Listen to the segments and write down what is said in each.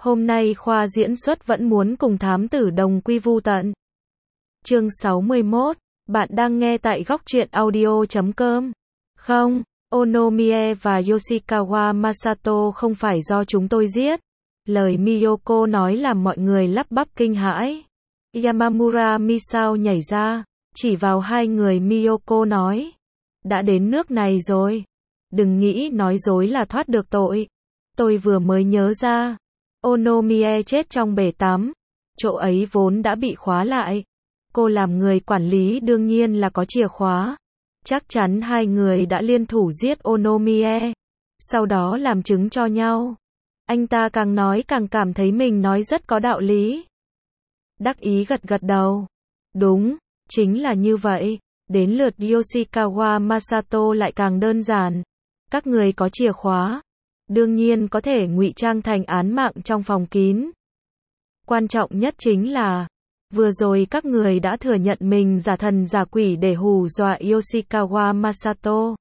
Hôm nay khoa diễn xuất vẫn muốn cùng thám tử đồng quy vu tận. Chương 61, bạn đang nghe tại góc truyện audio.com. Không, Onomiye và Yoshikawa Masato không phải do chúng tôi giết. Lời Miyoko nói làm mọi người lắp bắp kinh hãi. Yamamura Misao nhảy ra, chỉ vào hai người Miyoko nói. Đã đến nước này rồi. Đừng nghĩ nói dối là thoát được tội. Tôi vừa mới nhớ ra. Onomiye chết trong bể tắm. Chỗ ấy vốn đã bị khóa lại. Cô làm người quản lý đương nhiên là có chìa khóa. Chắc chắn hai người đã liên thủ giết Onomiye. Sau đó làm chứng cho nhau. Anh ta càng nói càng cảm thấy mình nói rất có đạo lý. Đắc ý gật gật đầu. Đúng, chính là như vậy. Đến lượt Yoshikawa Masato lại càng đơn giản. Các người có chìa khóa. Đương nhiên có thể ngụy trang thành án mạng trong phòng kín. Quan trọng nhất chính là, vừa rồi các người đã thừa nhận mình giả thần giả quỷ để hù dọa Yoshikawa Masato.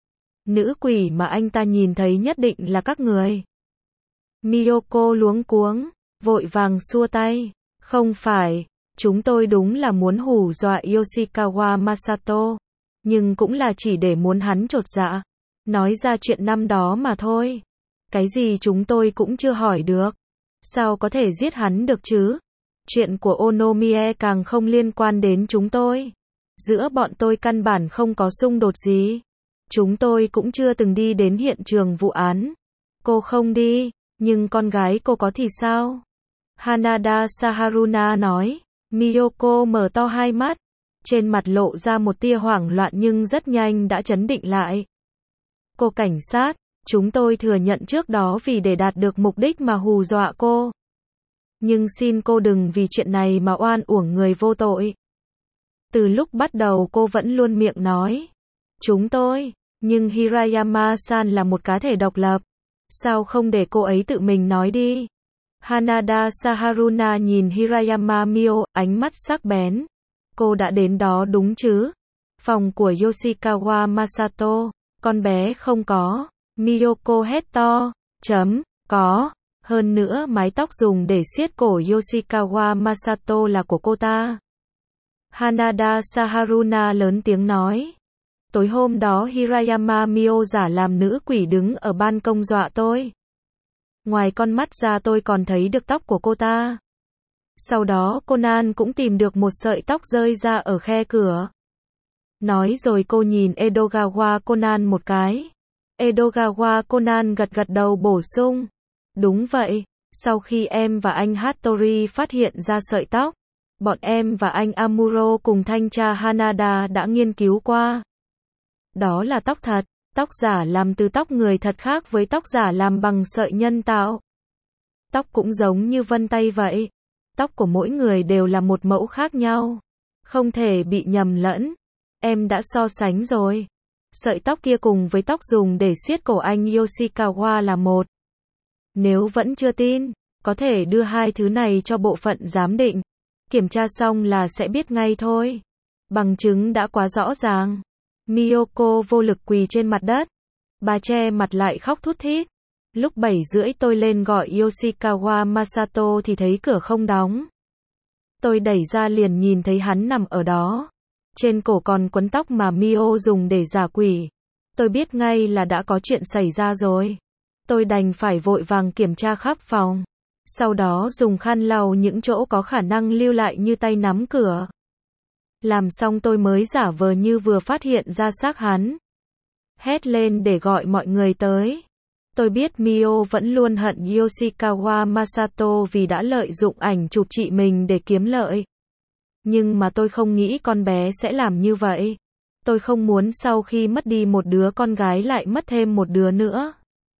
Nữ quỷ mà anh ta nhìn thấy nhất định là các người. Miyoko luống cuống, vội vàng xua tay. Không phải, chúng tôi đúng là muốn hù dọa Yoshikawa Masato. Nhưng cũng là chỉ để muốn hắn chột dạ. Nói ra chuyện năm đó mà thôi. Cái gì chúng tôi cũng chưa hỏi được. Sao có thể giết hắn được chứ? Chuyện của Onomiye càng không liên quan đến chúng tôi. Giữa bọn tôi căn bản không có xung đột gì. Chúng tôi cũng chưa từng đi đến hiện trường vụ án. Cô không đi, nhưng con gái cô có thì sao? Hanada Saharuna nói. Miyoko mở to hai mắt. Trên mặt lộ ra một tia hoảng loạn nhưng rất nhanh đã trấn định lại. Cô cảnh sát, chúng tôi thừa nhận trước đó vì để đạt được mục đích mà hù dọa cô. Nhưng xin cô đừng vì chuyện này mà oan uổng người vô tội. Từ lúc bắt đầu cô vẫn luôn miệng nói. Chúng tôi, nhưng Hirayama-san là một cá thể độc lập. Sao không để cô ấy tự mình nói đi? Hanada Saharuna nhìn Hirayama Mio, ánh mắt sắc bén. Cô đã đến đó đúng chứ? Phòng của Yoshikawa Masato, con bé không có. Miyoko hét to. Có. Hơn nữa mái tóc dùng để siết cổ Yoshikawa Masato là của cô ta. Hanada Saharuna lớn tiếng nói. Tối hôm đó Hirayama Mio giả làm nữ quỷ đứng ở ban công dọa tôi. Ngoài con mắt ra tôi còn thấy được tóc của cô ta. Sau đó Conan cũng tìm được một sợi tóc rơi ra ở khe cửa. Nói rồi cô nhìn Edogawa Conan một cái. Edogawa Conan gật gật đầu bổ sung. Đúng vậy, sau khi em và anh Hattori phát hiện ra sợi tóc, bọn em và anh Amuro cùng thanh tra Hanada đã nghiên cứu qua. Đó là tóc thật, tóc giả làm từ tóc người thật khác với tóc giả làm bằng sợi nhân tạo. Tóc cũng giống như vân tay vậy. Tóc của mỗi người đều là một mẫu khác nhau. Không thể bị nhầm lẫn. Em đã so sánh rồi. Sợi tóc kia cùng với tóc dùng để siết cổ anh Yoshikawa là một. Nếu vẫn chưa tin, có thể đưa hai thứ này cho bộ phận giám định. Kiểm tra xong là sẽ biết ngay thôi. Bằng chứng đã quá rõ ràng. Miyoko vô lực quỳ trên mặt đất. Bà che mặt lại khóc thút thít. Lúc 7:30 tôi lên gọi Yoshikawa Masato thì thấy cửa không đóng. Tôi đẩy ra liền nhìn thấy hắn nằm ở đó. Trên cổ còn quấn tóc mà Mio dùng để giả quỷ. Tôi biết ngay là đã có chuyện xảy ra rồi. Tôi đành phải vội vàng kiểm tra khắp phòng. Sau đó dùng khăn lau những chỗ có khả năng lưu lại như tay nắm cửa. Làm xong tôi mới giả vờ như vừa phát hiện ra xác hắn. Hét lên để gọi mọi người tới. Tôi biết Mio vẫn luôn hận Yoshikawa Masato vì đã lợi dụng ảnh chụp chị mình để kiếm lợi. Nhưng mà tôi không nghĩ con bé sẽ làm như vậy. Tôi không muốn sau khi mất đi một đứa con gái lại mất thêm một đứa nữa.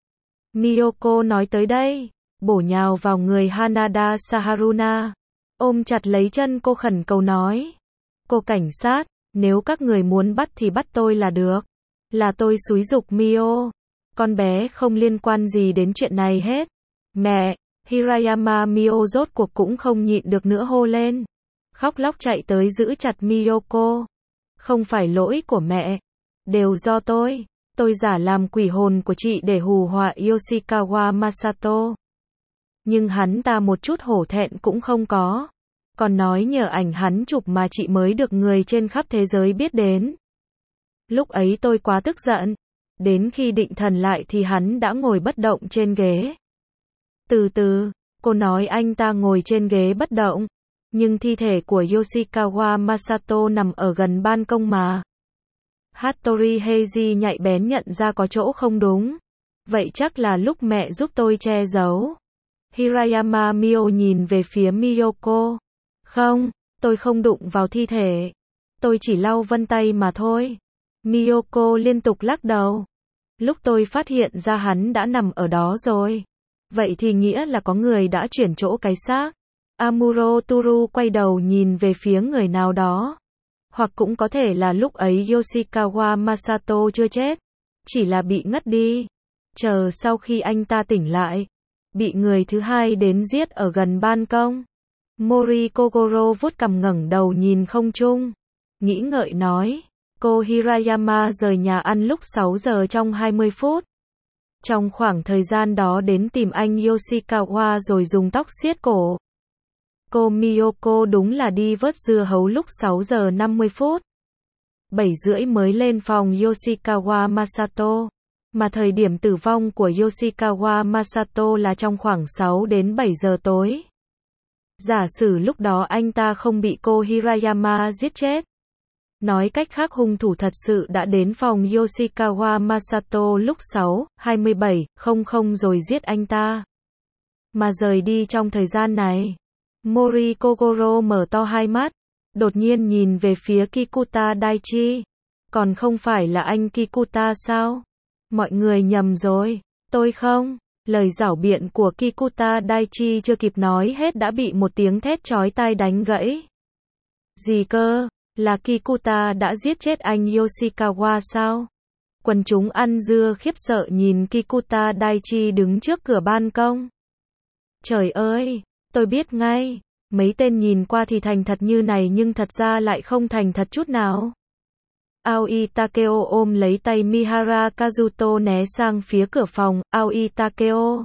Miyoko nói tới đây, bổ nhào vào người Hanada Saharuna. Ôm chặt lấy chân cô khẩn cầu nói. Cô cảnh sát, nếu các người muốn bắt thì bắt tôi là được. Là tôi xúi giục Mio. Con bé không liên quan gì đến chuyện này hết. Mẹ, Hirayama Mio rốt cuộc cũng không nhịn được nữa hô lên. Khóc lóc chạy tới giữ chặt Miyoko. Không phải lỗi của mẹ. Đều do tôi. Tôi giả làm quỷ hồn của chị để hù họa Yoshikawa Masato. Nhưng hắn ta một chút hổ thẹn cũng không có. Còn nói nhờ ảnh hắn chụp mà chị mới được người trên khắp thế giới biết đến. Lúc ấy tôi quá tức giận. Đến khi định thần lại thì hắn đã ngồi bất động trên ghế. Từ từ, cô nói anh ta ngồi trên ghế bất động. Nhưng thi thể của Yoshikawa Masato nằm ở gần ban công mà. Hattori Heiji nhạy bén nhận ra có chỗ không đúng. Vậy chắc là lúc mẹ giúp tôi che giấu. Hirayama Mio nhìn về phía Miyoko. Không, tôi không đụng vào thi thể. Tôi chỉ lau vân tay mà thôi. Miyoko liên tục lắc đầu. Lúc tôi phát hiện ra hắn đã nằm ở đó rồi. Vậy thì nghĩa là có người đã chuyển chỗ cái xác. Amuro Toru quay đầu nhìn về phía người nào đó. Hoặc cũng có thể là lúc ấy Yoshikawa Masato chưa chết. Chỉ là bị ngất đi. Chờ sau khi anh ta tỉnh lại. Bị người thứ hai đến giết ở gần ban công. Mori Kogoro vuốt cằm ngẩng đầu nhìn không trung. Nghĩ ngợi nói. Cô Hirayama rời nhà ăn lúc 6 giờ trong 20 phút. Trong khoảng thời gian đó đến tìm anh Yoshikawa rồi dùng tóc siết cổ. Cô Miyoko đúng là đi vớt dưa hấu lúc 6 giờ 50 phút. 7 rưỡi mới lên phòng Yoshikawa Masato. Mà thời điểm tử vong của Yoshikawa Masato là trong khoảng 6 đến 7 giờ tối. Giả sử lúc đó anh ta không bị cô Hirayama giết chết. Nói cách khác hung thủ thật sự đã đến phòng Yoshikawa Masato lúc 6:27:00 rồi giết anh ta. Mà rời đi trong thời gian này. Mori Kogoro mở to hai mắt. Đột nhiên nhìn về phía Kikuta Daichi. Còn không phải là anh Kikuta sao? Mọi người nhầm rồi. Tôi không. Lời giảo biện của Kikuta Daichi chưa kịp nói hết đã bị một tiếng thét chói tai đánh gãy. Gì cơ? Là Kikuta đã giết chết anh Yoshikawa sao? Quần chúng ăn dưa khiếp sợ nhìn Kikuta Daichi đứng trước cửa ban công. Trời ơi, tôi biết ngay. Mấy tên nhìn qua thì thành thật như này nhưng thật ra lại không thành thật chút nào. Aoi Takeo ôm lấy tay Mihara Kazuto né sang phía cửa phòng. Aoi Takeo.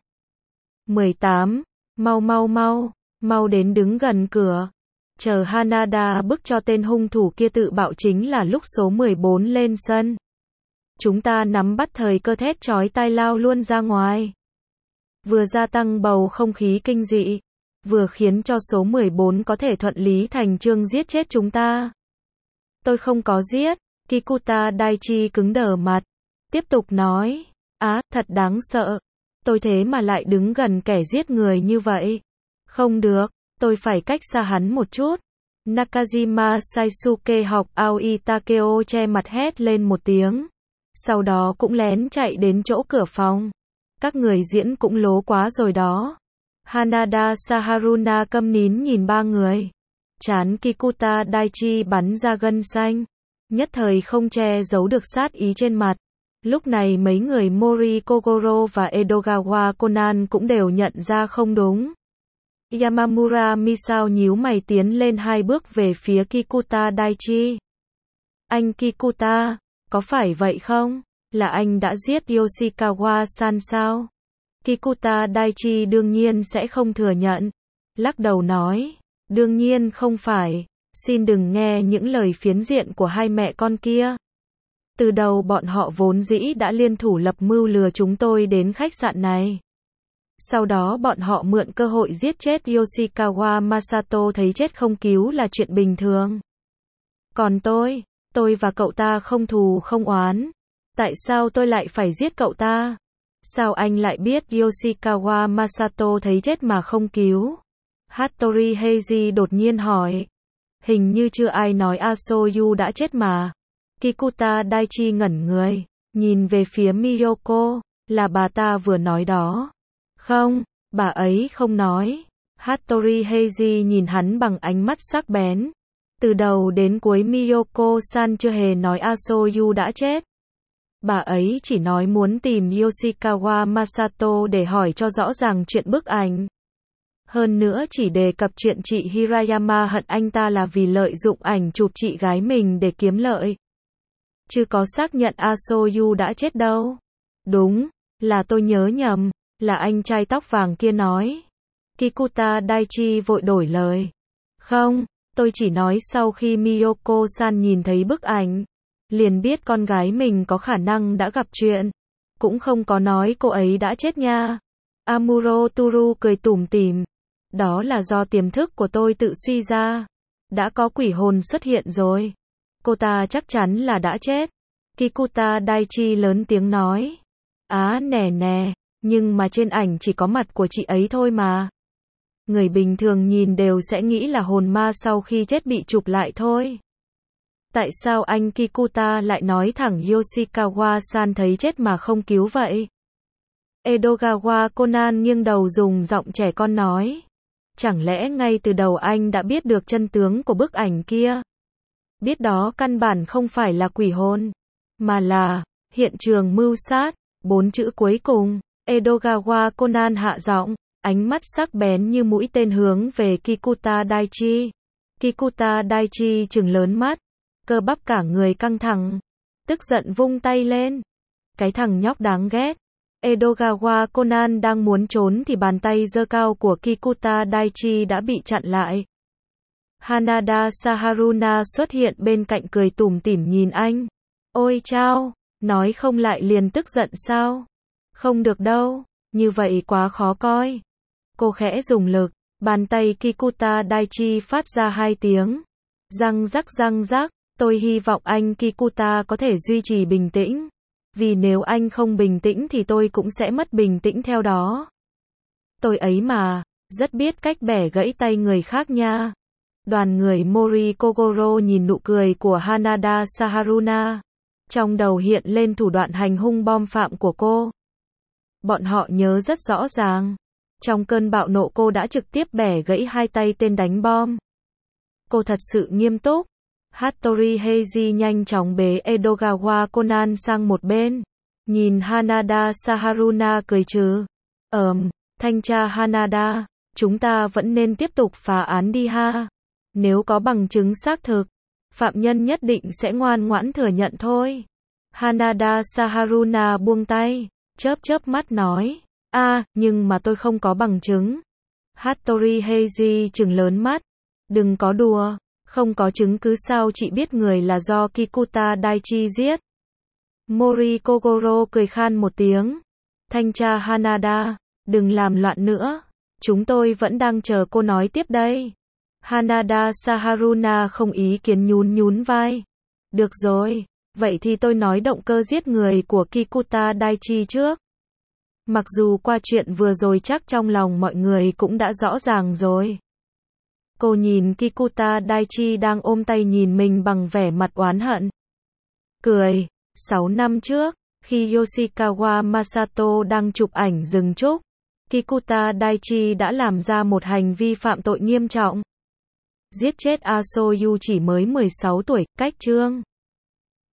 18. Mau đến đứng gần cửa. Chờ Hanada bức cho tên hung thủ kia tự bạo chính là lúc số 14 lên sân. Chúng ta nắm bắt thời cơ thét chói tai lao luôn ra ngoài. Vừa gia tăng bầu không khí kinh dị, vừa khiến cho số 14 có thể thuận lý thành chương giết chết chúng ta. Tôi không có giết. Kikuta Daichi cứng đờ mặt. Tiếp tục nói. Thật đáng sợ. Tôi thế mà lại đứng gần kẻ giết người như vậy. Không được. Tôi phải cách xa hắn một chút. Nakajima Saisuke học Aoi Takeo che mặt hét lên một tiếng. Sau đó cũng lén chạy đến chỗ cửa phòng. Các người diễn cũng lố quá rồi đó. Hanada Saharuna câm nín nhìn ba người. Trán Kikuta Daichi bắn ra gân xanh. Nhất thời không che giấu được sát ý trên mặt. Lúc này mấy người Mori Kogoro và Edogawa Conan cũng đều nhận ra không đúng. Yamamura Misao nhíu mày tiến lên 2 bước về phía Kikuta Daichi. Anh Kikuta, có phải vậy không? Là anh đã giết Yoshikawa-san sao? Kikuta Daichi đương nhiên sẽ không thừa nhận. Lắc đầu nói, đương nhiên không phải. Xin đừng nghe những lời phiến diện của hai mẹ con kia. Từ đầu bọn họ vốn dĩ đã liên thủ lập mưu lừa chúng tôi đến khách sạn này. Sau đó bọn họ mượn cơ hội giết chết Yoshikawa Masato, thấy chết không cứu là chuyện bình thường. Còn tôi và cậu ta không thù không oán. Tại sao tôi lại phải giết cậu ta? Sao anh lại biết Yoshikawa Masato thấy chết mà không cứu? Hattori Heiji đột nhiên hỏi. Hình như chưa ai nói Asoyu đã chết mà. Kikuta Daichi ngẩn người, nhìn về phía Miyoko, là bà ta vừa nói đó. Không, bà ấy không nói. Hattori Heiji nhìn hắn bằng ánh mắt sắc bén. Từ đầu đến cuối Miyoko-san chưa hề nói Asoyu đã chết. Bà ấy chỉ nói muốn tìm Yoshikawa Masato để hỏi cho rõ ràng chuyện bức ảnh. Hơn nữa chỉ đề cập chuyện chị Hirayama hận anh ta là vì lợi dụng ảnh chụp chị gái mình để kiếm lợi. Chứ có xác nhận Asoyu đã chết đâu. Đúng, là tôi nhớ nhầm, là anh trai tóc vàng kia nói. Kikuta Daichi vội đổi lời. Không, tôi chỉ nói sau khi Miyoko-san nhìn thấy bức ảnh, liền biết con gái mình có khả năng đã gặp chuyện. Cũng không có nói cô ấy đã chết nha. Amuro Toru cười tủm tỉm. Đó là do tiềm thức của tôi tự suy ra. Đã có quỷ hồn xuất hiện rồi. Cô ta chắc chắn là đã chết. Kikuta Daichi lớn tiếng nói. Nè nè, nhưng mà trên ảnh chỉ có mặt của chị ấy thôi mà. Người bình thường nhìn đều sẽ nghĩ là hồn ma sau khi chết bị chụp lại thôi. Tại sao anh Kikuta lại nói thẳng Yoshikawa-san thấy chết mà không cứu vậy? Edogawa Conan nghiêng đầu dùng giọng trẻ con nói. Chẳng lẽ ngay từ đầu anh đã biết được chân tướng của bức ảnh kia? Biết đó căn bản không phải là quỷ hồn, mà là hiện trường mưu sát. 4 chữ cuối cùng. Edogawa Conan hạ giọng, ánh mắt sắc bén như mũi tên hướng về Kikuta Daichi. Kikuta Daichi trừng lớn mắt, cơ bắp cả người căng thẳng, tức giận vung tay lên. Cái thằng nhóc đáng ghét. Edogawa Conan đang muốn trốn thì bàn tay giơ cao của Kikuta Daichi đã bị chặn lại. Hanada Saharuna xuất hiện bên cạnh cười tủm tỉm nhìn anh. Ôi chao, nói không lại liền tức giận sao? Không được đâu, như vậy quá khó coi. Cô khẽ dùng lực, bàn tay Kikuta Daichi phát ra 2 tiếng. Răng rắc, tôi hy vọng anh Kikuta có thể duy trì bình tĩnh. Vì nếu anh không bình tĩnh thì tôi cũng sẽ mất bình tĩnh theo đó. Tôi ấy mà, rất biết cách bẻ gãy tay người khác nha. Đoàn người Mori Kogoro nhìn nụ cười của Hanada Saharuna. Trong đầu hiện lên thủ đoạn hành hung bom phạm của cô. Bọn họ nhớ rất rõ ràng. Trong cơn bạo nộ cô đã trực tiếp bẻ gãy 2 tay tên đánh bom. Cô thật sự nghiêm túc. Hattori Heiji nhanh chóng bế Edogawa Conan sang một bên. Nhìn Hanada Saharuna cười trừ. Thanh tra Hanada, chúng ta vẫn nên tiếp tục phá án đi ha. Nếu có bằng chứng xác thực, phạm nhân nhất định sẽ ngoan ngoãn thừa nhận thôi. Hanada Saharuna buông tay, chớp mắt nói. Nhưng mà tôi không có bằng chứng. Hattori Heiji trừng lớn mắt. Đừng có đùa, không có chứng cứ sao chị biết người là do Kikuta Daichi giết. Mori Kogoro cười khan một tiếng. Thanh tra Hanada, đừng làm loạn nữa. Chúng tôi vẫn đang chờ cô nói tiếp đây. Hanada Saharuna không ý kiến nhún vai. Được rồi, vậy thì tôi nói động cơ giết người của Kikuta Daichi trước. Mặc dù qua chuyện vừa rồi chắc trong lòng mọi người cũng đã rõ ràng rồi. Cô nhìn Kikuta Daichi đang ôm tay nhìn mình bằng vẻ mặt oán hận. Cười. 6 năm trước, khi Yoshikawa Masato đang chụp ảnh rừng trúc, Kikuta Daichi đã làm ra một hành vi phạm tội nghiêm trọng. Giết chết Asoyu chỉ mới 16 tuổi, cách chương